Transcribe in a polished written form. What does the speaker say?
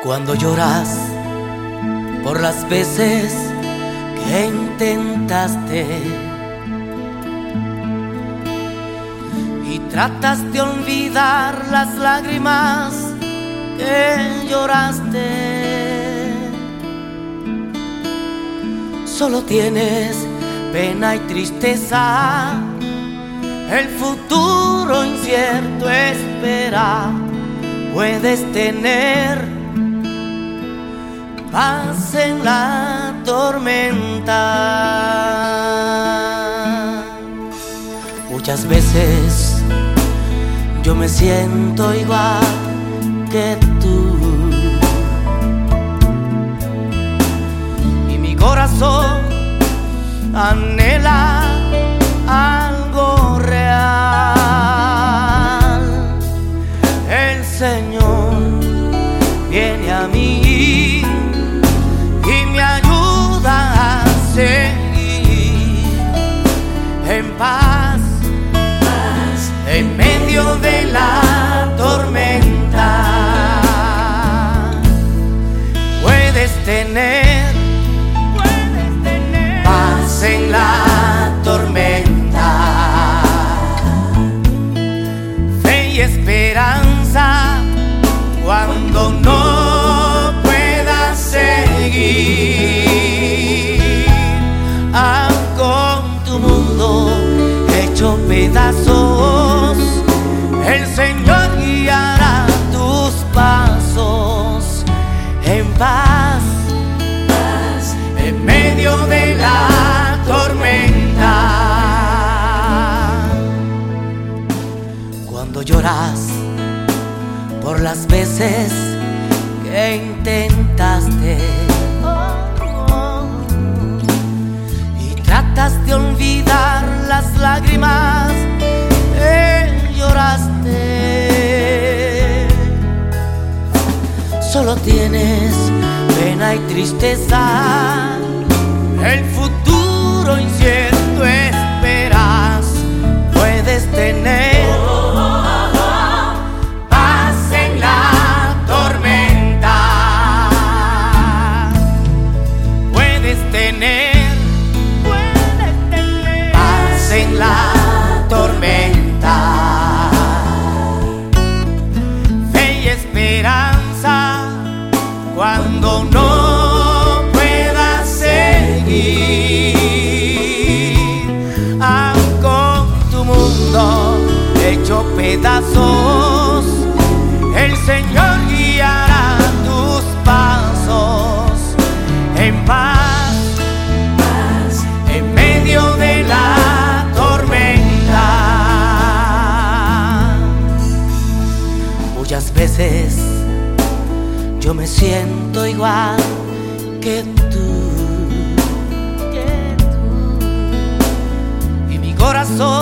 Cuando lloras por las veces que intentaste y tratas de olvidar las lágrimas que lloraste, solo tienes pena y tristeza, el futuro incierto espera. Puedes tener paz en la tormenta. Muchas veces yo me siento igual que tú, y mi corazón anhela algo real. El Señor viene a mí y me ayuda a seguir en paz, en medio de la tormenta. Puedes tener paz en la tormenta, fe y esperanza cuando no puedas seguir, con tu mundo hecho pedazos, el Señor guiará tus pasos en paz, en medio de la tormenta. Cuando lloras por las veces que intentaste y tratas de olvidar las lágrimas que lloraste, solo tienes pena y tristeza, el futuro incierto esperas. Puedes tener paz en la tormenta, puedes tener paz en la tormenta, fe y esperanza cuando no puedas seguir, con tu mundo hecho pedazos, el Señor guiará tus pasos en paz, en medio de la tormenta. Muchas veces yo me siento igual que tú, y mi corazón